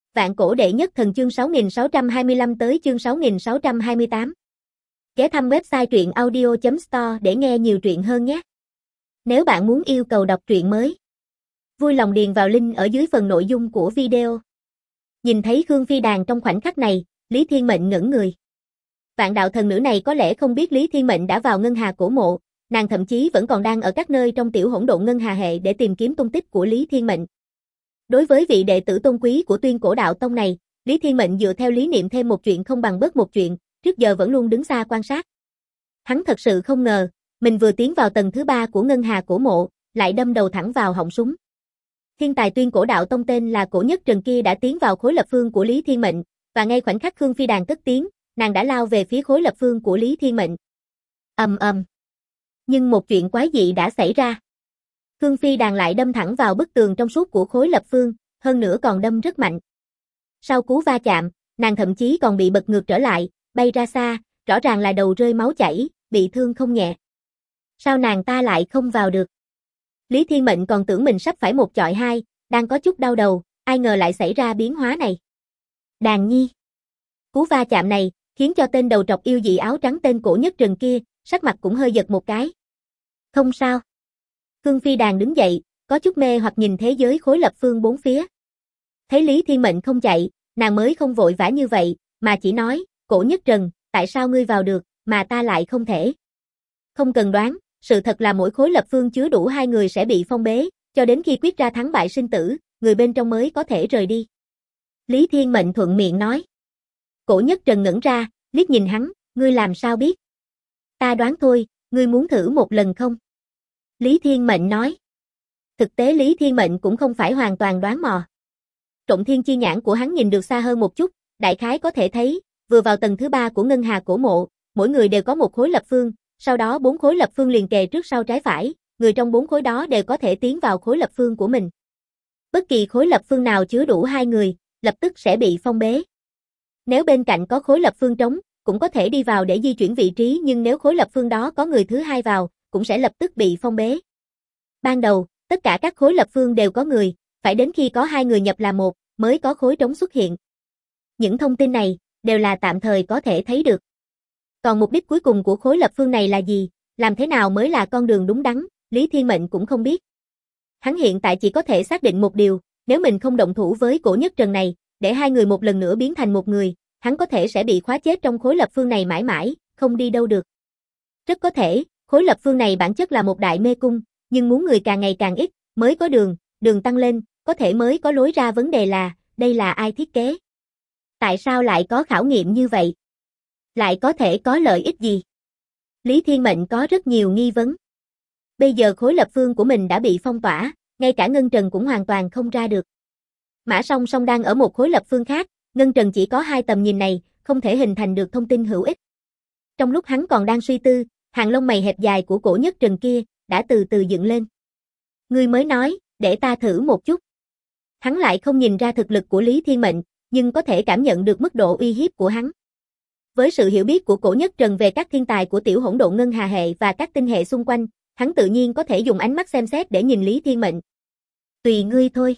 Vạn cổ đệ nhất thần chương 6625 tới chương 6628. Ghé thăm website truyện audio.store để nghe nhiều truyện hơn nhé. Nếu bạn muốn yêu cầu đọc truyện mới, vui lòng điền vào link ở dưới phần nội dung của video. Nhìn thấy Khương Phi Đàn trong khoảnh khắc này, Lý Thiên Mệnh ngẩn người. Vạn đạo thần nữ này có lẽ không biết Lý Thiên Mệnh đã vào ngân hà cổ mộ, nàng thậm chí vẫn còn đang ở các nơi trong tiểu hỗn độn ngân hà hệ để tìm kiếm tung tích của Lý Thiên Mệnh. Đối với vị đệ tử tôn quý của Tuyên Cổ Đạo Tông này, Lý Thiên Mệnh dựa theo lý niệm thêm một chuyện không bằng bớt một chuyện, trước giờ vẫn luôn đứng xa quan sát. Hắn thật sự không ngờ, mình vừa tiến vào tầng thứ 3 của ngân hà cổ mộ, lại đâm đầu thẳng vào họng súng. Thiên tài Tuyên Cổ Đạo Tông tên là Cổ Nhất Trần kia đã tiến vào khối lập phương của Lý Thiên Mệnh, và ngay khoảnh khắc Khương Phi Đàn cất tiếng, nàng đã lao về phía khối lập phương của Lý Thiên Mệnh. Ầm ầm. Nhưng một chuyện quái dị đã xảy ra. Khương Phi Đàn lại đâm thẳng vào bức tường trong suốt của khối lập phương, hơn nữa còn đâm rất mạnh. Sau cú va chạm, nàng thậm chí còn bị bật ngược trở lại, bay ra xa, rõ ràng là đầu rơi máu chảy, bị thương không nhẹ. Sao nàng ta lại không vào được? Lý Thiên Mệnh còn tưởng mình sắp phải một chọi hai, đang có chút đau đầu, ai ngờ lại xảy ra biến hóa này. Đàn nhi. Cú va chạm này, khiến cho tên đầu trọc yêu dị áo trắng tên Cổ Nhất Trần kia, sắc mặt cũng hơi giật một cái. Không sao. Khương Phi Đàn đứng dậy, có chút mê hoặc nhìn thế giới khối lập phương bốn phía. Thấy Lý Thiên Mệnh không chạy, nàng mới không vội vã như vậy, mà chỉ nói, Cổ Nhất Trần, tại sao ngươi vào được, mà ta lại không thể? Không cần đoán, sự thật là mỗi khối lập phương chứa đủ hai người sẽ bị phong bế, cho đến khi quyết ra thắng bại sinh tử, người bên trong mới có thể rời đi. Lý Thiên Mệnh thuận miệng nói. Cổ Nhất Trần ngẩn ra, liếc nhìn hắn, ngươi làm sao biết? Ta đoán thôi, ngươi muốn thử một lần không? Lý Thiên Mệnh nói. Thực tế Lý Thiên Mệnh cũng không phải hoàn toàn đoán mò. Trộm thiên chi nhãn của hắn nhìn được xa hơn một chút, đại khái có thể thấy, vừa vào tầng thứ 3 của ngân hà cổ mộ, mỗi người đều có một khối lập phương, sau đó 4 khối lập phương liền kề trước sau trái phải, người trong 4 khối đó đều có thể tiến vào khối lập phương của mình. Bất kỳ khối lập phương nào chứa đủ hai người, lập tức sẽ bị phong bế. Nếu bên cạnh có khối lập phương trống, cũng có thể đi vào để di chuyển vị trí, nhưng nếu khối lập phương đó có người thứ hai vào, cũng sẽ lập tức bị phong bế. Ban đầu, tất cả các khối lập phương đều có người, phải đến khi có hai người nhập là một, mới có khối trống xuất hiện. Những thông tin này, đều là tạm thời có thể thấy được. Còn mục đích cuối cùng của khối lập phương này là gì, làm thế nào mới là con đường đúng đắn, Lý Thiên Mệnh cũng không biết. Hắn hiện tại chỉ có thể xác định một điều, nếu mình không động thủ với Cổ Nhất Trần này, để hai người một lần nữa biến thành một người, hắn có thể sẽ bị khóa chết trong khối lập phương này mãi mãi, không đi đâu được. Rất có thể, khối lập phương này bản chất là một đại mê cung, nhưng muốn người càng ngày càng ít, mới có đường tăng lên, có thể mới có lối ra. Vấn đề là, đây là ai thiết kế? Tại sao lại có khảo nghiệm như vậy? Lại có thể có lợi ích gì? Lý Thiên Mệnh có rất nhiều nghi vấn. Bây giờ khối lập phương của mình đã bị phong tỏa, ngay cả Ngân Trần cũng hoàn toàn không ra được. Mã Song Song đang ở một khối lập phương khác, Ngân Trần chỉ có hai tầm nhìn này, không thể hình thành được thông tin hữu ích. Trong lúc hắn còn đang suy tư, hàng lông mày hẹp dài của Cổ Nhất Trần kia, đã từ từ dựng lên. Ngươi mới nói, để ta thử một chút. Hắn lại không nhìn ra thực lực của Lý Thiên Mệnh, nhưng có thể cảm nhận được mức độ uy hiếp của hắn. Với sự hiểu biết của Cổ Nhất Trần về các thiên tài của tiểu hỗn độn ngân hà hệ và các tinh hệ xung quanh, hắn tự nhiên có thể dùng ánh mắt xem xét để nhìn Lý Thiên Mệnh. Tùy ngươi thôi.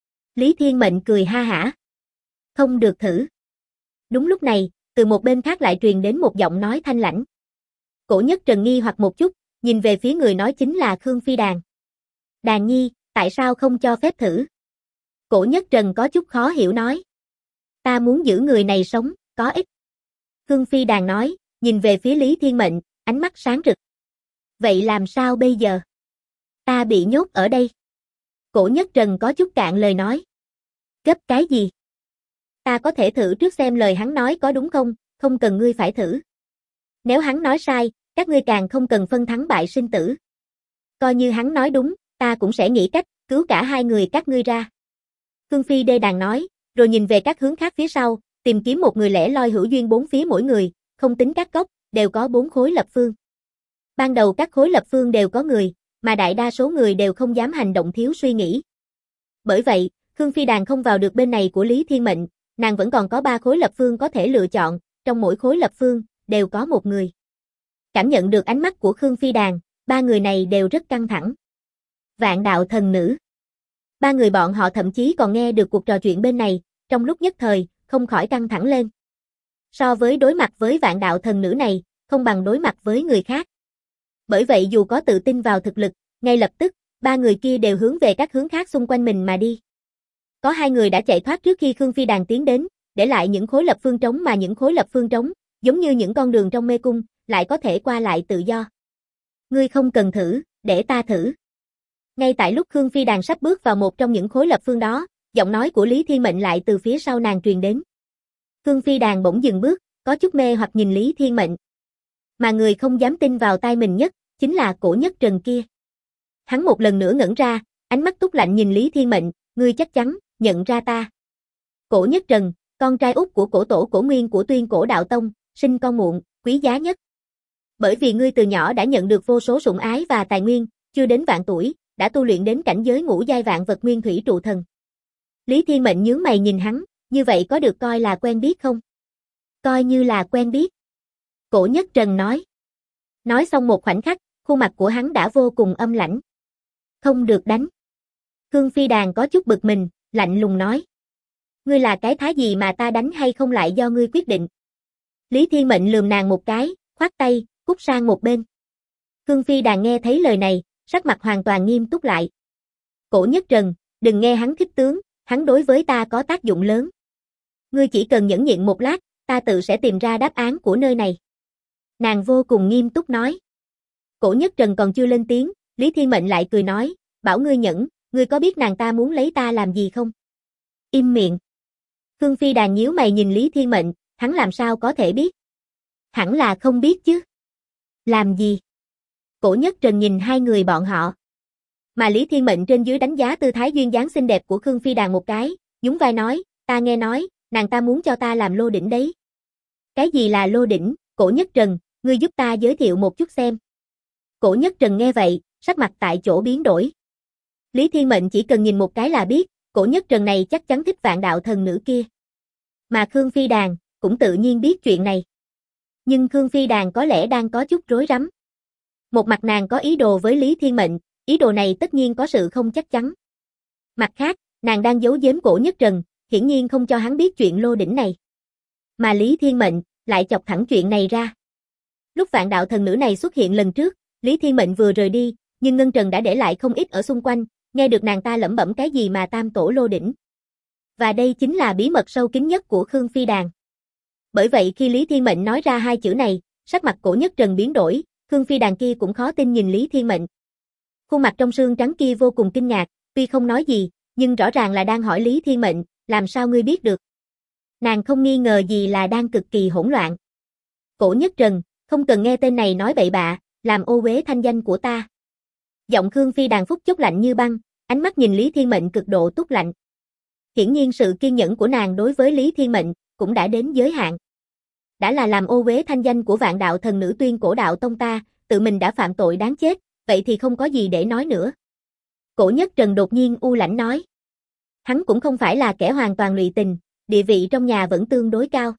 Lý Thiên Mệnh cười ha hả. Không được thử. Đúng lúc này, từ một bên khác lại truyền đến một giọng nói thanh lãnh. Cổ Nhất Trần nghi hoặc một chút, nhìn về phía người nói chính là Khương Phi Đàn. Đàn nhi, tại sao không cho phép thử? Cổ Nhất Trần có chút khó hiểu nói. Ta muốn giữ người này sống, có ích. Khương Phi Đàn nói, nhìn về phía Lý Thiên Mệnh, ánh mắt sáng rực. Vậy làm sao bây giờ? Ta bị nhốt ở đây. Cổ Nhất Trần có chút cạn lời nói. Gấp cái gì? Ta có thể thử trước xem lời hắn nói có đúng không, không cần ngươi phải thử. Nếu hắn nói sai, các ngươi càng không cần phân thắng bại sinh tử. Coi như hắn nói đúng, ta cũng sẽ nghĩ cách, cứu cả hai người các ngươi ra. Khương Phi Đàn nói, rồi nhìn về các hướng khác phía sau, tìm kiếm một người lẻ loi hữu duyên bốn phía mỗi người, không tính các góc, đều có 4 khối lập phương. Ban đầu các khối lập phương đều có người, mà đại đa số người đều không dám hành động thiếu suy nghĩ. Bởi vậy, Khương Phi Đàn không vào được bên này của Lý Thiên Mệnh, nàng vẫn còn có 3 khối lập phương có thể lựa chọn, trong mỗi khối lập phương, đều có một người. Cảm nhận được ánh mắt của Khương Phi Đàn, 3 người này đều rất căng thẳng. Vạn đạo thần nữ. 3 người bọn họ thậm chí còn nghe được cuộc trò chuyện bên này, trong lúc nhất thời, không khỏi căng thẳng lên. So với đối mặt với vạn đạo thần nữ này, không bằng đối mặt với người khác. Bởi vậy dù có tự tin vào thực lực, ngay lập tức, ba người kia đều hướng về các hướng khác xung quanh mình mà đi. Có hai người đã chạy thoát trước khi Khương Phi Đàn tiến đến, để lại những khối lập phương trống mà những khối lập phương trống, giống như những con đường trong mê cung, lại có thể qua lại tự do. Ngươi không cần thử, để ta thử. Ngay tại lúc Khương Phi Đàn sắp bước vào một trong những khối lập phương đó, giọng nói của Lý Thiên Mệnh lại từ phía sau nàng truyền đến. Khương Phi Đàn bỗng dừng bước, có chút mê hoặc nhìn Lý Thiên Mệnh. Mà người không dám tin vào tai mình nhất, chính là Cổ Nhất Trần kia. Hắn một lần nữa ngẩn ra, ánh mắt túc lạnh nhìn Lý Thiên Mệnh, ngươi chắc chắn nhận ra ta. Cổ Nhất Trần, con trai út của Cổ Tổ Cổ Nguyên của Tuyên Cổ Đạo Tông, sinh con muộn, quý giá nhất. Bởi vì ngươi từ nhỏ đã nhận được vô số sủng ái và tài nguyên, chưa đến vạn tuổi, đã tu luyện đến cảnh giới ngũ giai vạn vật nguyên thủy trụ thần. Lý Thiên Mệnh nhướng mày nhìn hắn, như vậy có được coi là quen biết không? Coi như là quen biết. Cổ Nhất Trần nói. Nói xong một khoảnh khắc, khuôn mặt của hắn đã vô cùng âm lãnh. Không được đánh. Khương Phi Đàn có chút bực mình, lạnh lùng nói. Ngươi là cái thái gì mà ta đánh hay không lại do ngươi quyết định. Lý Thiên Mệnh lườm nàng một cái, khoát tay, cút sang một bên. Khương Phi Đàn nghe thấy lời này, sắc mặt hoàn toàn nghiêm túc lại. Cổ Nhất Trần, đừng nghe hắn khích tướng, hắn đối với ta có tác dụng lớn. Ngươi chỉ cần nhẫn nhịn một lát, ta tự sẽ tìm ra đáp án của nơi này. Nàng vô cùng nghiêm túc nói. Cổ Nhất Trần còn chưa lên tiếng, Lý Thiên Mệnh lại cười nói, bảo ngươi nhẫn, ngươi có biết nàng ta muốn lấy ta làm gì không? Im miệng. Khương Phi Đàn nhíu mày nhìn Lý Thiên Mệnh, hắn làm sao có thể biết? Hẳn là không biết chứ. Làm gì? Cổ Nhất Trần nhìn hai người bọn họ. Mà Lý Thiên Mệnh trên dưới đánh giá tư thái duyên dáng xinh đẹp của Khương Phi Đàn một cái, nhún vai nói, ta nghe nói, nàng ta muốn cho ta làm lô đỉnh đấy. Cái gì là lô đỉnh? Cổ Nhất Trần, ngươi giúp ta giới thiệu một chút xem. Cổ Nhất Trần nghe vậy, sắc mặt tại chỗ biến đổi. Lý Thiên Mệnh chỉ cần nhìn một cái là biết, Cổ Nhất Trần này chắc chắn thích vạn đạo thần nữ kia. Mà Khương Phi Đàn, cũng tự nhiên biết chuyện này. Nhưng Khương Phi Đàn có lẽ đang có chút rối rắm. Một mặt nàng có ý đồ với Lý Thiên Mệnh, ý đồ này tất nhiên có sự không chắc chắn. Mặt khác, nàng đang giấu giếm Cổ Nhất Trần, hiển nhiên không cho hắn biết chuyện lô đỉnh này. Mà Lý Thiên Mệnh lại chọc thẳng chuyện này ra. Lúc vạn đạo thần nữ này xuất hiện lần trước, Lý Thiên Mệnh vừa rời đi, nhưng Ngân Trần đã để lại không ít ở xung quanh, nghe được nàng ta lẩm bẩm cái gì mà tam tổ lô đỉnh. Và đây chính là bí mật sâu kín nhất của Khương Phi Đàn. Bởi vậy khi Lý Thiên Mệnh nói ra hai chữ này, sắc mặt Cổ Nhất Trần biến đổi, Khương Phi Đàn kia cũng khó tin nhìn Lý Thiên Mệnh. Khuôn mặt trong xương trắng kia vô cùng kinh ngạc, tuy không nói gì, nhưng rõ ràng là đang hỏi Lý Thiên Mệnh, làm sao ngươi biết được? Nàng không nghi ngờ gì là đang cực kỳ hỗn loạn. Cổ Nhất Trần, không cần nghe tên này nói bậy bạ, làm ô uế thanh danh của ta. Giọng Khương Phi Đàn phút chốc lạnh như băng, ánh mắt nhìn Lý Thiên Mệnh cực độ túc lạnh. Hiển nhiên sự kiên nhẫn của nàng đối với Lý Thiên Mệnh cũng đã đến giới hạn. Đã là làm ô uế thanh danh của vạn đạo thần nữ Tuyên Cổ Đạo Tông ta, tự mình đã phạm tội đáng chết, vậy thì không có gì để nói nữa. Cổ Nhất Trần đột nhiên u lãnh nói. Hắn cũng không phải là kẻ hoàn toàn lụy tình, địa vị trong nhà vẫn tương đối cao.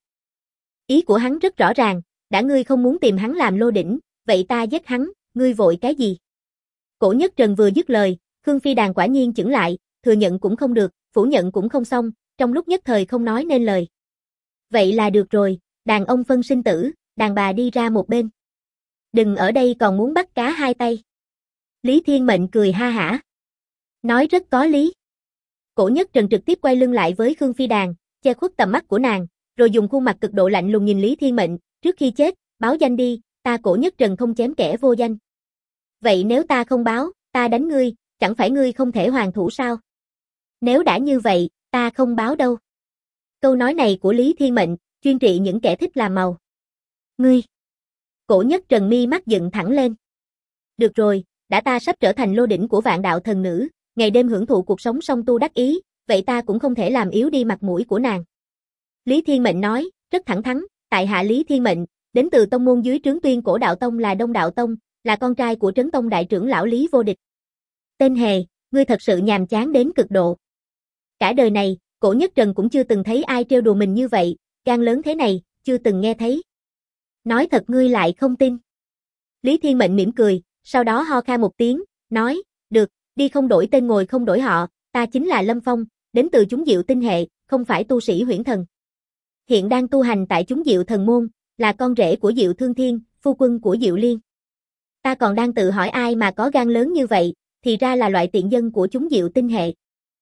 Ý của hắn rất rõ ràng, đã ngươi không muốn tìm hắn làm lô đỉnh, vậy ta giết hắn, ngươi vội cái gì? Cổ Nhất Trần vừa dứt lời, Khương Phi Đàn quả nhiên chững lại, thừa nhận cũng không được, phủ nhận cũng không xong, trong lúc nhất thời không nói nên lời. Vậy là được rồi, đàn ông phân sinh tử, đàn bà đi ra một bên. Đừng ở đây còn muốn bắt cá hai tay. Lý Thiên Mệnh cười ha hả. Nói rất có lý. Cổ Nhất Trần trực tiếp quay lưng lại với Khương Phi Đàn, che khuất tầm mắt của nàng, rồi dùng khuôn mặt cực độ lạnh lùng nhìn Lý Thiên Mệnh, trước khi chết, báo danh đi, ta Cổ Nhất Trần không chém kẻ vô danh. Vậy nếu ta không báo, ta đánh ngươi, chẳng phải ngươi không thể hoàn thủ sao? Nếu đã như vậy, ta không báo đâu. Câu nói này của Lý Thiên Mệnh, chuyên trị những kẻ thích làm màu. Ngươi! Cổ Nhất Trần mi mắt dựng thẳng lên. Được rồi, đã ta sắp trở thành lô đỉnh của vạn đạo thần nữ, ngày đêm hưởng thụ cuộc sống song tu đắc ý, vậy ta cũng không thể làm yếu đi mặt mũi của nàng. Lý Thiên Mệnh nói, rất thẳng thắn, tại hạ Lý Thiên Mệnh, đến từ tông môn dưới trướng Tuyên Cổ Đạo Tông là Đông Đạo Tông, là con trai của Trấn Tông đại trưởng lão Lý Vô Địch. Tên hề, ngươi thật sự nhàm chán đến cực độ. Cả đời này, Cổ Nhất Trần cũng chưa từng thấy ai trêu đùa mình như vậy, gan lớn thế này, chưa từng nghe thấy. Nói thật ngươi lại không tin. Lý Thiên Mệnh mỉm cười, sau đó ho khan một tiếng, nói, được, đi không đổi tên ngồi không đổi họ, ta chính là Lâm Phong, đến từ chúng Diệu Tinh hệ, không phải tu sĩ huyễn thần. Hiện đang tu hành tại chúng Diệu Thần Môn, là con rể của Diệu Thương Thiên, phu quân của Diệu Liên. Ta còn đang tự hỏi ai mà có gan lớn như vậy, thì ra là loại tiện dân của chúng Diệu tinh hệ.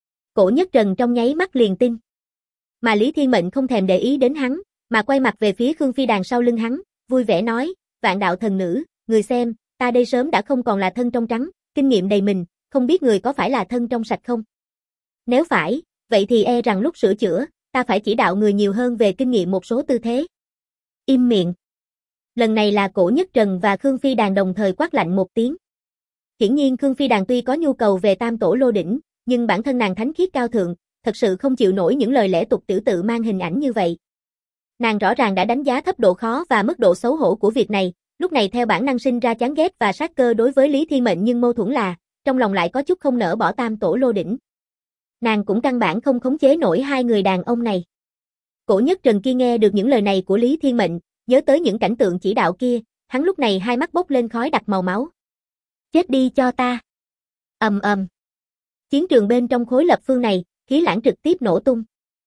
Cổ Nhất Trần trong nháy mắt liền tin. Mà Lý Thiên Mệnh không thèm để ý đến hắn, mà quay mặt về phía Khương Phi Đàn sau lưng hắn, vui vẻ nói, Vạn đạo thần nữ, người xem, ta đây sớm đã không còn là thân trong trắng, kinh nghiệm đầy mình, không biết người có phải là thân trong sạch không? Nếu phải, vậy thì e rằng lúc sửa chữa, ta phải chỉ đạo người nhiều hơn về kinh nghiệm một số tư thế. Im miệng. Lần này là Cổ Nhất Trần và Khương Phi Đàn đồng thời quát lạnh một tiếng. Hiển nhiên Khương Phi Đàn tuy có nhu cầu về Tam Tổ Lô Đỉnh, nhưng bản thân nàng thánh khiết cao thượng, thật sự không chịu nổi những lời lẽ tục tiểu tự mang hình ảnh như vậy. Nàng rõ ràng đã đánh giá thấp độ khó và mức độ xấu hổ của việc này, lúc này theo bản năng sinh ra chán ghét và sát cơ đối với Lý Thiên Mệnh, nhưng mâu thuẫn là, trong lòng lại có chút không nỡ bỏ Tam Tổ Lô Đỉnh. Nàng cũng căn bản không khống chế nổi hai người đàn ông này. Cổ Nhất Trần kia nghe được những lời này của Lý Thiên Mệnh, nhớ tới những cảnh tượng chỉ đạo kia, hắn lúc này hai mắt bốc lên khói đặc màu máu. Chết đi cho ta. Ầm ầm. Chiến trường bên trong khối lập phương này, khí lãng trực tiếp nổ tung.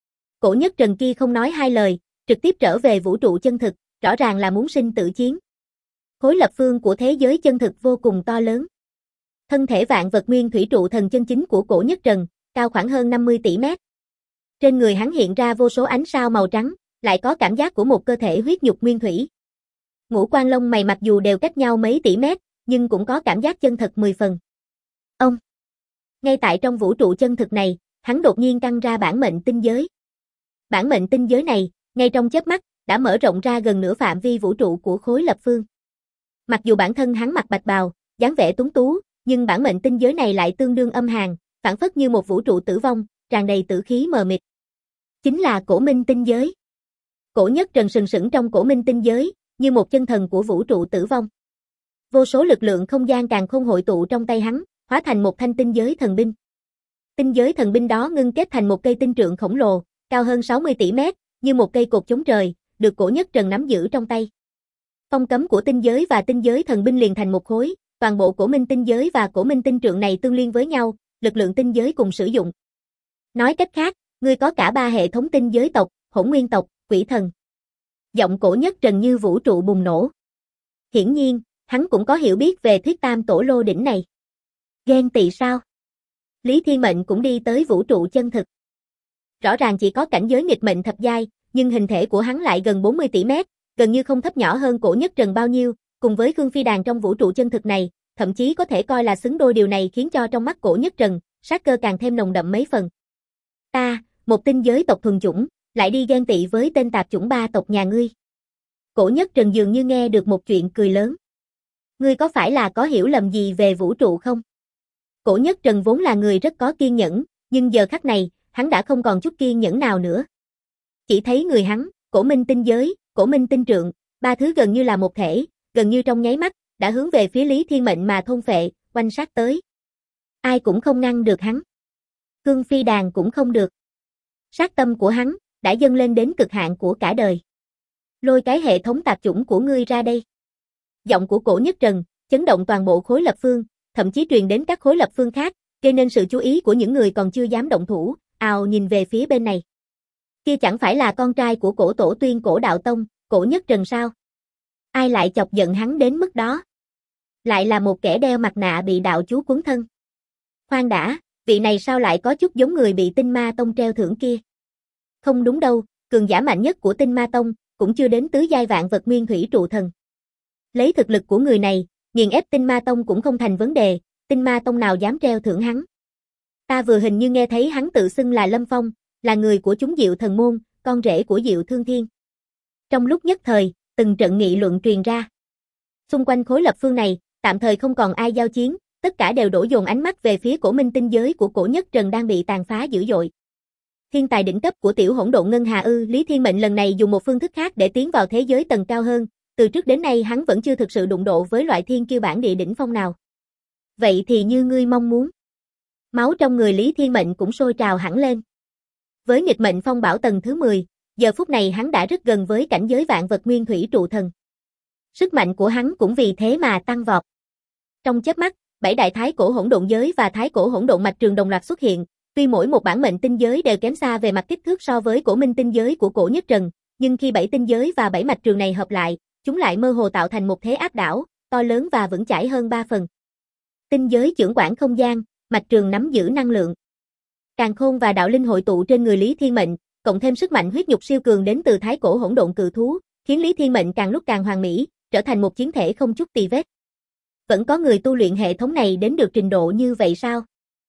Cổ Nhất Trần kia không nói hai lời, trực tiếp trở về vũ trụ chân thực, rõ ràng là muốn sinh tử chiến. Khối lập phương của thế giới chân thực vô cùng to lớn. Thân thể vạn vật nguyên thủy trụ thần chân chính của Cổ Nhất Trần, cao khoảng hơn 50 tỷ mét. Trên người hắn hiện ra vô số ánh sao màu trắng, lại có cảm giác của một cơ thể huyết nhục nguyên thủy. Ngũ quan lông mày mặc dù đều cách nhau mấy tỷ mét, nhưng cũng có cảm giác chân thật 10 phần. Ông. Ngay tại trong vũ trụ chân thực này, hắn đột nhiên căng ra bản mệnh tinh giới. Bản mệnh tinh giới này, ngay trong chớp mắt, đã mở rộng ra gần nửa phạm vi vũ trụ của khối lập phương. Mặc dù bản thân hắn mặc bạch bào, dáng vẻ tuấn tú, nhưng bản mệnh tinh giới này lại tương đương âm hàn, phảng phất như một vũ trụ tử vong, tràn đầy tử khí mờ mịt. Chính là Cổ Minh tinh giới. Cổ Nhất Trần sừng sững trong Cổ Minh tinh giới, như một chân thần của vũ trụ tử vong. Vô số lực lượng không gian càn khôn hội tụ trong tay hắn, hóa thành một thanh tinh giới thần binh. Tinh giới thần binh đó ngưng kết thành một cây tinh trượng khổng lồ, cao hơn 60 tỷ mét, như một cây cột chống trời, được Cổ Nhất Trần nắm giữ trong tay. Phong cấm của tinh giới và tinh giới thần binh liền thành một khối, toàn bộ Cổ Minh tinh giới và Cổ Minh tinh trượng này tương liên với nhau, lực lượng tinh giới cùng sử dụng. Nói cách khác, ngươi có cả ba hệ thống tinh giới tộc, Hỗn Nguyên tộc, Quỷ thần. Giọng Cổ Nhất Trần như vũ trụ bùng nổ. Hiển nhiên, hắn cũng có hiểu biết về thuyết Tam Tổ Lô Đỉnh này. Ghen tị sao? Lý Thiên Mệnh cũng đi tới vũ trụ chân thực. Rõ ràng chỉ có cảnh giới nghịch mệnh thập giai, nhưng hình thể của hắn lại gần 40 tỷ mét, gần như không thấp nhỏ hơn Cổ Nhất Trần bao nhiêu, cùng với Khương Phi Đàn trong vũ trụ chân thực này, thậm chí có thể coi là xứng đôi, điều này khiến cho trong mắt Cổ Nhất Trần, sát cơ càng thêm nồng đậm mấy phần. Ta, một tinh giới tộc thuần chủng, lại đi ghen tị với tên tạp chủng ba tộc nhà ngươi. Cổ Nhất Trần dường như nghe được một chuyện cười lớn. Ngươi có phải là có hiểu lầm gì về vũ trụ không? Cổ Nhất Trần vốn là người rất có kiên nhẫn, nhưng giờ khắc này, hắn đã không còn chút kiên nhẫn nào nữa. Chỉ thấy người hắn, Cổ Minh tinh giới, Cổ Minh tinh trượng, ba thứ gần như là một thể, gần như trong nháy mắt, đã hướng về phía Lý Thiên Mệnh mà thôn phệ, oanh sát tới. Ai cũng không ngăn được hắn. Khương Phi Đàn cũng không được. Sát tâm của hắn, đã dâng lên đến cực hạn của cả đời. Lôi cái hệ thống tạp chủng của ngươi ra đây. Giọng của Cổ Nhất Trần, chấn động toàn bộ khối lập phương, thậm chí truyền đến các khối lập phương khác, gây nên sự chú ý của những người còn chưa dám động thủ, ào nhìn về phía bên này. Kia chẳng phải là con trai của Cổ tổ tuyên Cổ Đạo Tông, Cổ Nhất Trần sao? Ai lại chọc giận hắn đến mức đó? Lại là một kẻ đeo mặt nạ bị đạo chú cuốn thân. Khoan đã, vị này sao lại có chút giống người bị Tinh Ma Tông treo thưởng kia? Không đúng đâu, cường giả mạnh nhất của Tinh Ma Tông, cũng chưa đến tứ giai vạn vật nguyên thủy trụ thần. Lấy thực lực của người này, nghiền ép Tinh Ma Tông cũng không thành vấn đề, Tinh Ma Tông nào dám treo thưởng hắn. Ta vừa hình như nghe thấy hắn tự xưng là Lâm Phong, là người của chúng Diệu Thần Môn, con rể của Diệu Thương Thiên. Trong lúc nhất thời, từng trận nghị luận truyền ra. Xung quanh khối lập phương này, tạm thời không còn ai giao chiến, tất cả đều đổ dồn ánh mắt về phía Cổ Minh tinh giới của Cổ Nhất Trần đang bị tàn phá dữ dội. Thiên tài đỉnh cấp của tiểu hỗn độn ngân hà ư? Lý Thiên Mệnh lần này dùng một phương thức khác để tiến vào thế giới tầng cao hơn, từ trước đến nay hắn vẫn chưa thực sự đụng độ với loại thiên kiêu bản địa đỉnh phong nào. Vậy thì như ngươi mong muốn. Máu trong người Lý Thiên Mệnh cũng sôi trào hẳn lên. Với nghịch mệnh phong bảo tầng thứ 10, giờ phút này hắn đã rất gần với cảnh giới vạn vật nguyên thủy trụ thần. Sức mạnh của hắn cũng vì thế mà tăng vọt. Trong chớp mắt, 7 đại thái cổ hỗn độn giới và thái cổ hỗn độn mạch trường đồng loạt xuất hiện, Tuy mỗi một bản mệnh tinh giới đều kém xa về mặt kích thước so với cổ minh tinh giới của Cổ Nhất Trần, nhưng khi 7 tinh giới và 7 mạch trường này hợp lại, chúng lại mơ hồ tạo thành một thế áp đảo, to lớn và vững chãi hơn 3 phần. Tinh giới chưởng quản không gian, mạch trường nắm giữ năng lượng. Càn khôn và đạo linh hội tụ trên người Lý Thiên Mệnh, cộng thêm sức mạnh huyết nhục siêu cường đến từ thái cổ hỗn độn cự thú, khiến Lý Thiên Mệnh càng lúc càng hoàn mỹ, trở thành một chiến thể không chút tì vết. Vẫn có người tu luyện hệ thống này đến được trình độ như vậy sao?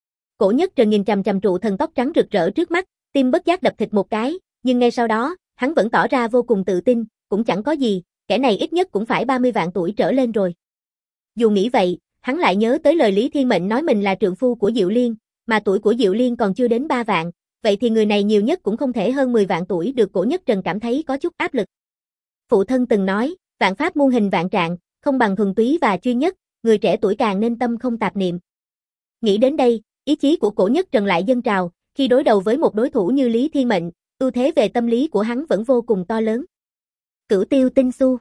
Cổ Nhất Trần nhìn chằm chằm trụ thần tóc trắng rực rỡ trước mắt, tim bất giác đập thịt một cái, nhưng ngay sau đó, hắn vẫn tỏ ra vô cùng tự tin, cũng chẳng có gì, kẻ này ít nhất cũng phải 30 vạn tuổi trở lên rồi. Dù nghĩ vậy, hắn lại nhớ tới lời Lý Thiên Mệnh nói mình là trượng phu của Diệu Liên, mà tuổi của Diệu Liên còn chưa đến 3 vạn, vậy thì người này nhiều nhất cũng không thể hơn 10 vạn tuổi được. Cổ Nhất Trần cảm thấy có chút áp lực. Phụ thân từng nói, vạn pháp muôn hình vạn trạng, không bằng thuần túy và chuyên nhất, người trẻ tuổi càng nên tâm không tạp niệm. Nghĩ đến đây, ý chí của Cổ Nhất Trần lại dâng trào, khi đối đầu với một đối thủ như Lý Thiên Mệnh, ưu thế về tâm lý của hắn vẫn vô cùng to lớn. Cửu Tiêu Tinh Xu.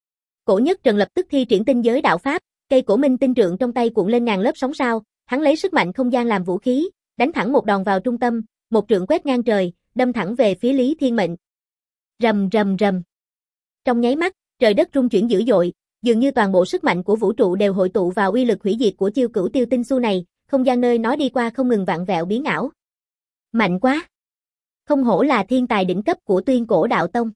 Cổ Nhất Trần lập tức thi triển tinh giới đạo pháp, cây cổ minh tinh trượng trong tay cuộn lên ngàn lớp sóng sao, hắn lấy sức mạnh không gian làm vũ khí, đánh thẳng một đòn vào trung tâm, một trượng quét ngang trời, đâm thẳng về phía Lý Thiên Mệnh. Rầm rầm rầm. Trong nháy mắt, trời đất rung chuyển dữ dội, dường như toàn bộ sức mạnh của vũ trụ đều hội tụ vào uy lực hủy diệt của chiêu Cửu Tiêu Tinh Xu này, không gian nơi nó đi qua không ngừng vặn vẹo biến ảo. Mạnh quá! Không hổ là thiên tài đỉnh cấp của Tuyên Cổ Đạo Tông.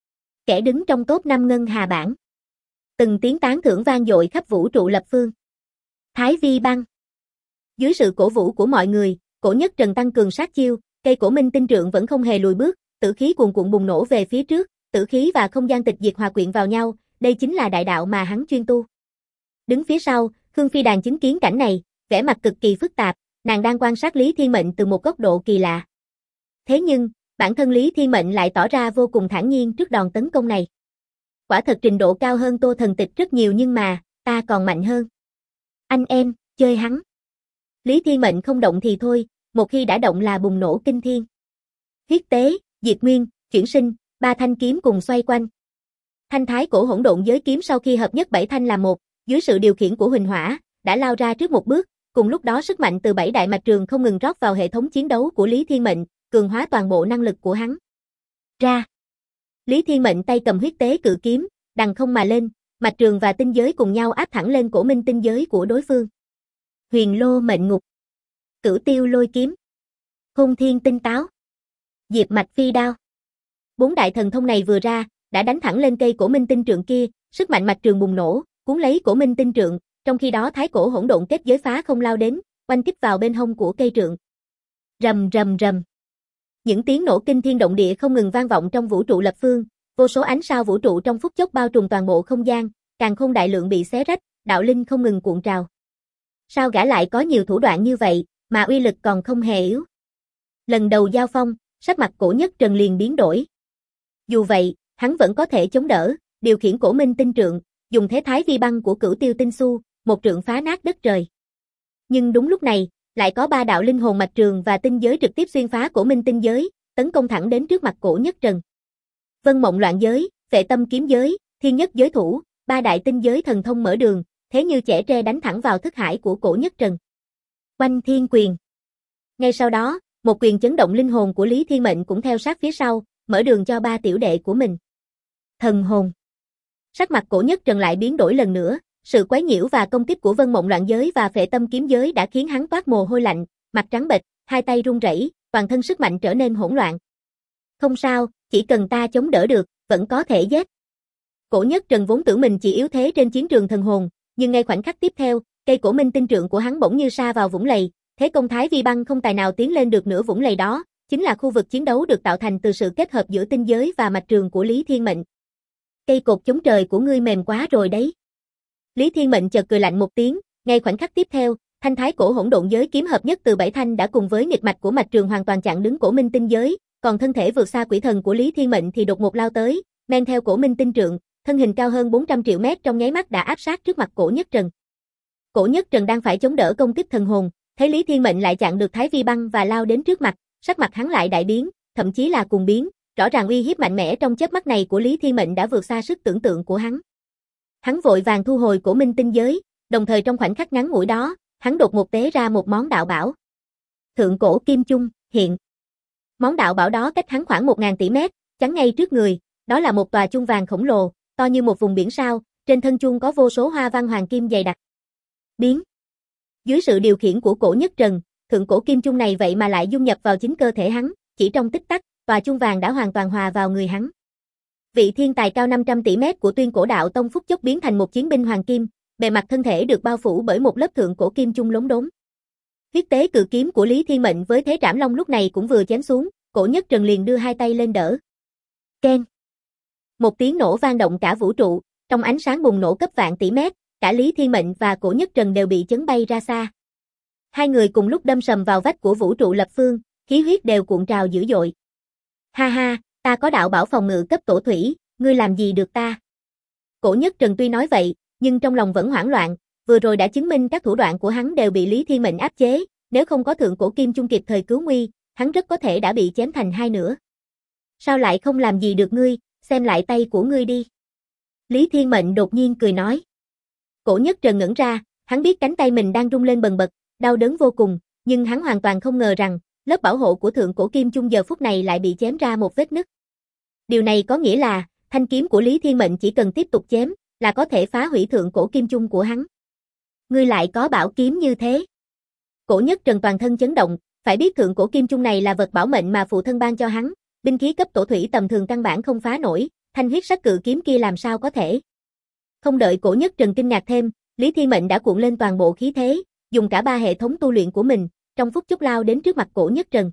Kẻ đứng trong top 5 ngân hà bảng. Từng tiếng tán thưởng vang dội khắp vũ trụ lập phương. Thái Vi Băng. Dưới sự cổ vũ của mọi người, Cổ Nhất Trần tăng cường sát chiêu, cây cổ minh tinh trượng vẫn không hề lùi bước, tử khí cuồn cuộn bùng nổ về phía trước, tử khí và không gian tịch diệt hòa quyện vào nhau, đây chính là đại đạo mà hắn chuyên tu. Đứng phía sau, Khương Phi Đàn chứng kiến cảnh này, vẻ mặt cực kỳ phức tạp, nàng đang quan sát Lý Thiên Mệnh từ một góc độ kỳ lạ. Thế nhưng, bản thân Lý Thiên Mệnh lại tỏ ra vô cùng thản nhiên trước đòn tấn công này. Quả thật trình độ cao hơn Tô Thần Tịch rất nhiều nhưng mà, ta còn mạnh hơn. Anh em, chơi hắn. Lý Thiên Mệnh không động thì thôi, một khi đã động là bùng nổ kinh thiên. Huyết tế, diệt nguyên, chuyển sinh, 3 thanh kiếm cùng xoay quanh. Thanh thái cổ hỗn độn giới kiếm sau khi hợp nhất 7 thanh làm một, dưới sự điều khiển của Huỳnh Hỏa, đã lao ra trước một bước, cùng lúc đó sức mạnh từ 7 đại mạch trường không ngừng rót vào hệ thống chiến đấu của Lý Thiên Mệnh, cường hóa toàn bộ năng lực của hắn. Ra. Lý Thiên Mệnh tay cầm huyết tế cự kiếm, đằng không mà lên, mạch trường và tinh giới cùng nhau áp thẳng lên cổ minh tinh giới của đối phương. Huyền Lô Mệnh Ngục, Cửu Tiêu Lôi Kiếm, Hôn Thiên Tinh Táo, Diệp Mạch Phi Đao. 4 đại thần thông này vừa ra, đã đánh thẳng lên cây cổ minh tinh trượng kia, sức mạnh mạch trường bùng nổ, cuốn lấy cổ minh tinh trượng, trong khi đó thái cổ hỗn độn kết giới phá không lao đến, oanh kích vào bên hông của cây trượng. Rầm rầm rầm. Những tiếng nổ kinh thiên động địa không ngừng vang vọng trong vũ trụ lập phương, vô số ánh sao vũ trụ trong phút chốc bao trùm toàn bộ không gian, càn khôn đại lượng bị xé rách, đạo linh không ngừng cuộn trào. Sao gã lại có nhiều thủ đoạn như vậy, mà uy lực còn không hề yếu? Lần đầu giao phong, sắc mặt Cổ Nhất Trần liền biến đổi. Dù vậy, hắn vẫn có thể chống đỡ, điều khiển cổ minh tinh trượng, dùng thế thái vi băng của Cửu Tiêu Tinh Xu, một trượng phá nát đất trời. Nhưng đúng lúc này, lại có 3 đạo linh hồn mạch trường và tinh giới trực tiếp xuyên phá cổ minh tinh giới, tấn công thẳng đến trước mặt Cổ Nhất Trần. Vân Mộng Loạn Giới, Phệ Tâm Kiếm Giới, Thiên Nhất Giới Thủ, 3 đại tinh giới thần thông mở đường, thế như chẻ tre đánh thẳng vào thức hải của Cổ Nhất Trần. Oanh Thiên Quyền. Ngay sau đó, một quyền chấn động linh hồn của Lý Thiên Mệnh cũng theo sát phía sau, mở đường cho 3 tiểu đệ của mình. Thần hồn. Sắc mặt Cổ Nhất Trần lại biến đổi lần nữa, sự quấy nhiễu và công kích của Vân Mộng Loạn Giới và Phệ Tâm Kiếm Giới đã khiến hắn toát mồ hôi lạnh, mặt trắng bệch, hai tay run rẩy, toàn thân sức mạnh trở nên hỗn loạn. Không sao, chỉ cần ta chống đỡ được, vẫn có thể giết. Cổ Nhất Trần vốn tưởng mình chỉ yếu thế trên chiến trường thần hồn, nhưng ngay khoảnh khắc tiếp theo, cây cổ minh tinh trượng của hắn bỗng như sa vào vũng lầy, thế công thái vi băng không tài nào tiến lên được nửa vũng lầy đó, chính là khu vực chiến đấu được tạo thành từ sự kết hợp giữa tinh giới và mạch trường của Lý Thiên Mệnh. Cây cột chống trời của ngươi mềm quá rồi đấy. Lý Thiên Mệnh chợt cười lạnh một tiếng, ngay khoảnh khắc tiếp theo, thanh thái cổ hỗn độn giới kiếm hợp nhất từ 7 thanh đã cùng với nghịch mạch của mạch trường hoàn toàn chặn đứng cổ minh tinh giới, còn thân thể vượt xa quỷ thần của Lý Thiên Mệnh thì đột ngột lao tới, men theo cổ minh tinh trượng, thân hình cao hơn 400 triệu mét trong nháy mắt đã áp sát trước mặt Cổ Nhất Trần. Cổ Nhất Trần đang phải chống đỡ công kích thần hồn, thấy Lý Thiên Mệnh lại chặn được thái vi băng và lao đến trước mặt, sắc mặt hắn lại đại biến, thậm chí là cuồng biến, rõ ràng uy hiếp mạnh mẽ trong chớp mắt này của Lý Thiên Mệnh đã vượt xa sức tưởng tượng của hắn. Hắn vội vàng thu hồi cổ minh tinh giới, đồng thời trong khoảnh khắc ngắn ngủi đó, hắn đột ngột tế ra một món đạo bảo. Thượng cổ kim chung. hiện. Món đạo bảo đó cách hắn khoảng 1.000 tỷ mét, chắn ngay trước người, đó là một tòa chuông vàng khổng lồ, to như một vùng biển sao, trên thân chuông có vô số hoa văn hoàng kim dày đặc. Biến. Dưới sự điều khiển của Cổ Nhất Trần, thượng cổ kim chuông này vậy mà lại dung nhập vào chính cơ thể hắn, chỉ trong tích tắc, tòa chuông vàng đã hoàn toàn hòa vào người hắn. Vị thiên tài cao 500 tỷ mét của Tuyên Cổ Đạo Tông phút chốc biến thành một chiến binh hoàng kim, bề mặt thân thể được bao phủ bởi một lớp thượng cổ kim chung lốm đốm. Huyết tế cự kiếm của Lý Thiên Mệnh với thế trảm long lúc này cũng vừa chém xuống, Cổ Nhất Trần liền đưa hai tay lên đỡ. Keng. Một tiếng nổ vang động cả vũ trụ, trong ánh sáng bùng nổ cấp vạn tỷ mét, cả Lý Thiên Mệnh và Cổ Nhất Trần đều bị chấn bay ra xa. Hai người cùng lúc đâm sầm vào vách của vũ trụ lập phương, khí huyết đều cuộn trào dữ dội. Ha ha, ta có đạo bảo phòng ngự cấp tổ thủy, ngươi làm gì được ta? Cổ Nhất Trần tuy nói vậy, nhưng trong lòng vẫn hoảng loạn, vừa rồi đã chứng minh các thủ đoạn của hắn đều bị Lý Thiên Mệnh áp chế, nếu không có thượng cổ kim chung kịp thời cứu nguy, hắn rất có thể đã bị chém thành hai nửa. Sao lại không làm gì được ngươi, xem lại tay của ngươi đi. Lý Thiên Mệnh đột nhiên cười nói. Cổ Nhất Trần ngẩn ra, hắn biết cánh tay mình đang rung lên bần bật, đau đớn vô cùng, nhưng hắn hoàn toàn không ngờ rằng, lớp bảo hộ của thượng cổ kim chung giờ phút này lại bị chém ra một vết nứt. Điều này có nghĩa là, thanh kiếm của Lý Thiên Mệnh chỉ cần tiếp tục chém, là có thể phá hủy thượng cổ kim chung của hắn. Ngươi lại có bảo kiếm như thế. Cổ Nhất Trần toàn thân chấn động, phải biết thượng cổ kim chung này là vật bảo mệnh mà phụ thân ban cho hắn, binh khí cấp tổ thủy tầm thường căn bản không phá nổi, thanh huyết sắc cự kiếm kia làm sao có thể. Không đợi Cổ Nhất Trần kinh ngạc thêm, Lý Thiên Mệnh đã cuộn lên toàn bộ khí thế, dùng cả ba hệ thống tu luyện của mình, trong phút chốc lao đến trước mặt Cổ Nhất Trần.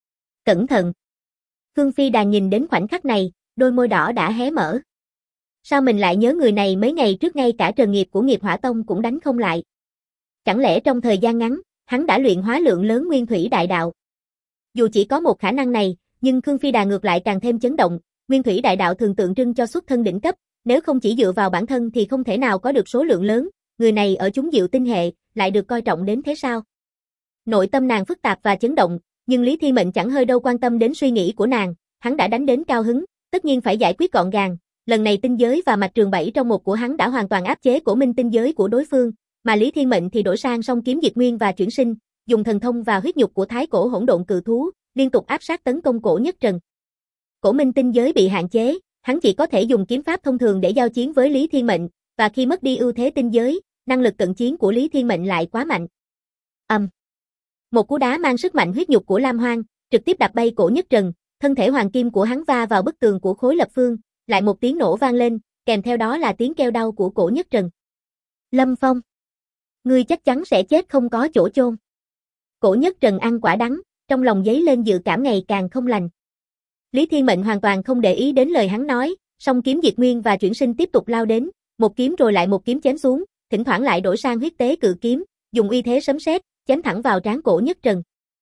Cẩn thận. Khương Phi Đàn nhìn đến khoảnh khắc này, đôi môi đỏ đã hé mở. Sao mình lại nhớ người này mấy ngày trước ngay cả Trần Nghiệp của Nghiệp Hỏa Tông cũng đánh không lại. Chẳng lẽ trong thời gian ngắn, hắn đã luyện hóa lượng lớn nguyên thủy đại đạo? Dù chỉ có một khả năng này, nhưng Khương Phi Đàn ngược lại càng thêm chấn động, nguyên thủy đại đạo thường tượng trưng cho xuất thân đỉnh cấp, nếu không chỉ dựa vào bản thân thì không thể nào có được số lượng lớn, người này ở chúng diệu tinh hệ, lại được coi trọng đến thế sao? Nội tâm nàng phức tạp và chấn động, nhưng Lý Thiên Mệnh chẳng hơi đâu quan tâm đến suy nghĩ của nàng, hắn đã đánh đến cao hứng, tất nhiên phải giải quyết gọn gàng, lần này tinh giới và mạch trường 7 trong một của hắn đã hoàn toàn áp chế cổ minh tinh giới của đối phương, mà Lý Thiên Mệnh thì đổi sang song kiếm diệt nguyên và chuyển sinh, dùng thần thông và huyết nhục của thái cổ hỗn độn cự thú, liên tục áp sát tấn công Cổ Nhất Trần. Cổ minh tinh giới bị hạn chế, hắn chỉ có thể dùng kiếm pháp thông thường để giao chiến với Lý Thiên Mệnh, và khi mất đi ưu thế tinh giới, năng lực cận chiến của Lý Thiên Mệnh lại quá mạnh. Một cú đá mang sức mạnh huyết nhục của Lam Hoang, trực tiếp đập bay Cổ Nhất Trần, thân thể hoàng kim của hắn va vào bức tường của khối lập phương, lại một tiếng nổ vang lên, kèm theo đó là tiếng kêu đau của Cổ Nhất Trần. Lâm Phong, ngươi chắc chắn sẽ chết không có chỗ chôn. Cổ Nhất Trần ăn quả đắng, trong lòng dấy lên dự cảm ngày càng không lành. Lý Thiên Mệnh hoàn toàn không để ý đến lời hắn nói, song kiếm diệt nguyên và chuyển sinh tiếp tục lao đến, một kiếm rồi lại một kiếm chém xuống, thỉnh thoảng lại đổi sang huyết tế cự kiếm, dùng uy thế sấm sét, chém thẳng vào trán Cổ Nhất Trần.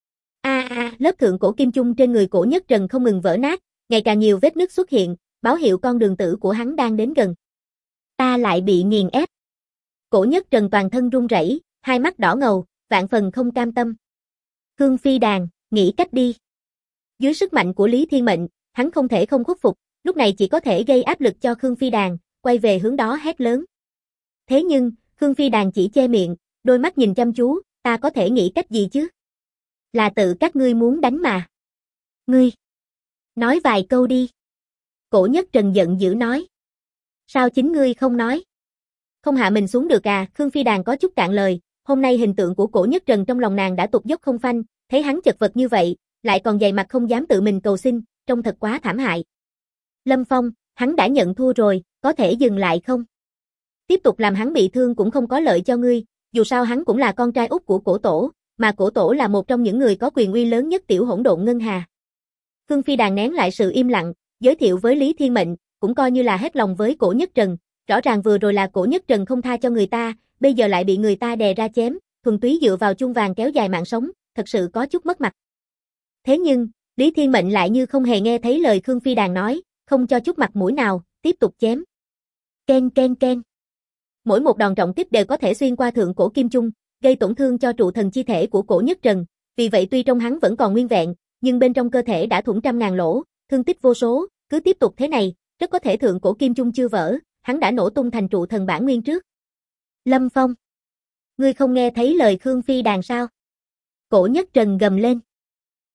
Lớp thượng cổ kim chung trên người Cổ Nhất Trần không ngừng vỡ nát, ngày càng nhiều vết nứt xuất hiện, báo hiệu con đường tử của hắn đang đến gần. Ta lại bị nghiền ép. Cổ Nhất Trần toàn thân run rẩy, hai mắt đỏ ngầu, vạn phần không cam tâm. Khương Phi Đàn, nghĩ cách đi. Dưới sức mạnh của Lý Thiên Mệnh, hắn không thể không khuất phục, lúc này chỉ có thể gây áp lực cho Khương Phi Đàn, quay về hướng đó hét lớn. Thế nhưng, Khương Phi Đàn chỉ che miệng, đôi mắt nhìn chăm chú, ta có thể nghĩ cách gì chứ? Là tự các ngươi muốn đánh mà. Ngươi, nói vài câu đi. Cổ Nhất Trần giận dữ nói. Sao chính ngươi không nói? Không hạ mình xuống được à? Khương Phi Đàn có chút cạn lời, hôm nay hình tượng của Cổ Nhất Trần trong lòng nàng đã tụt dốc không phanh, thấy hắn chật vật như vậy, lại còn dày mặt không dám tự mình cầu xin, trông thật quá thảm hại. Lâm Phong, hắn đã nhận thua rồi, có thể dừng lại không? Tiếp tục làm hắn bị thương cũng không có lợi cho ngươi, dù sao hắn cũng là con trai út của Cổ Tổ, mà Cổ Tổ là một trong những người có quyền uy lớn nhất Tiểu Hỗn Độn Ngân Hà. Khương Phi Đàn nén lại sự im lặng, giới thiệu với Lý Thiên Mệnh, cũng coi như là hết lòng với Cổ Nhất Trần, rõ ràng vừa rồi là Cổ Nhất Trần không tha cho người ta, bây giờ lại bị người ta đè ra chém, thuần túy dựa vào chuông vàng kéo dài mạng sống, thật sự có chút mất mặt. Thế nhưng, Lý Thiên Mệnh lại như không hề nghe thấy lời Khương Phi Đàn nói, không cho chút mặt mũi nào, tiếp tục chém. Ken ken ken. Mỗi một đòn trọng kích đều có thể xuyên qua thượng cổ kim chung, gây tổn thương cho trụ thần chi thể của Cổ Nhất Trần, vì vậy tuy trong hắn vẫn còn nguyên vẹn, nhưng bên trong cơ thể đã thủng trăm ngàn lỗ, thương tích vô số, cứ tiếp tục thế này, rất có thể thượng cổ kim chung chưa vỡ, hắn đã nổ tung thành trụ thần bản nguyên trước. Lâm Phong, ngươi không nghe thấy lời Khương Phi Đàn sao? Cổ Nhất Trần gầm lên.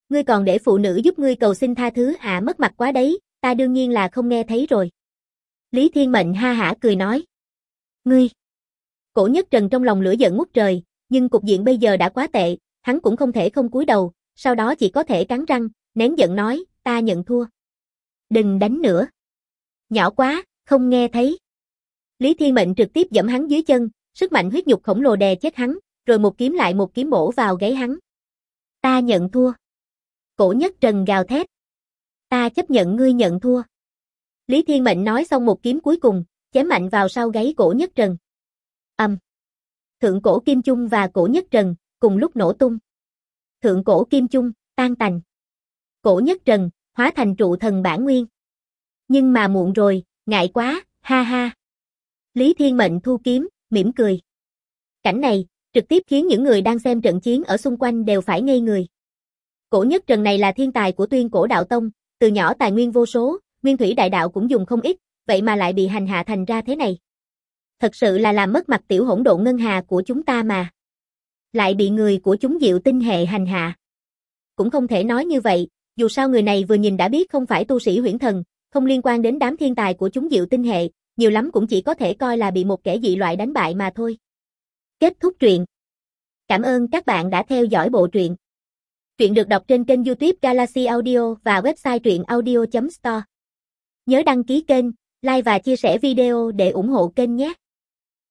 Ngươi còn để phụ nữ giúp ngươi cầu xin tha thứ à, mất mặt quá đấy, ta đương nhiên là không nghe thấy rồi. Lý Thiên Mệnh ha hả cười nói. Ngươi! Cổ Nhất Trần trong lòng lửa giận ngút trời, nhưng cục diện bây giờ đã quá tệ, hắn cũng không thể không cúi đầu, sau đó chỉ có thể cắn răng, nén giận nói, ta nhận thua. Đừng đánh nữa. Nhỏ quá, không nghe thấy. Lý Thiên Mệnh trực tiếp giẫm hắn dưới chân, sức mạnh huyết nhục khổng lồ đè chết hắn, rồi một kiếm lại một kiếm bổ vào gáy hắn. Ta nhận thua. Cổ Nhất Trần gào thét. Ta chấp nhận ngươi nhận thua. Lý Thiên Mệnh nói xong một kiếm cuối cùng, chém mạnh vào sau gáy Cổ Nhất Trần. Thượng cổ Kim Chung và Cổ Nhất Trần cùng lúc nổ tung. Thượng cổ Kim Chung tan tành. Cổ Nhất Trần hóa thành trụ thần bản nguyên. Nhưng mà muộn rồi, ngại quá, ha ha. Lý Thiên Mệnh thu kiếm, mỉm cười. Cảnh này trực tiếp khiến những người đang xem trận chiến ở xung quanh đều phải ngây người. Cổ Nhất Trần này là thiên tài của Tuyên Cổ Đạo Tông, từ nhỏ tài nguyên vô số, nguyên thủy đại đạo cũng dùng không ít, vậy mà lại bị hành hạ thành ra thế này. Thật sự là làm mất mặt tiểu hỗn độn ngân hà của chúng ta mà. Lại bị người của chúng Diệu Tinh hệ hành hạ. Cũng không thể nói như vậy, dù sao người này vừa nhìn đã biết không phải tu sĩ huyễn thần, không liên quan đến đám thiên tài của chúng Diệu Tinh hệ, nhiều lắm cũng chỉ có thể coi là bị một kẻ dị loại đánh bại mà thôi. Kết thúc truyện. Cảm ơn các bạn đã theo dõi bộ truyện. Truyện được đọc trên kênh YouTube Galaxy Audio và website truyệnaudio.store. Nhớ đăng ký kênh, like và chia sẻ video để ủng hộ kênh nhé.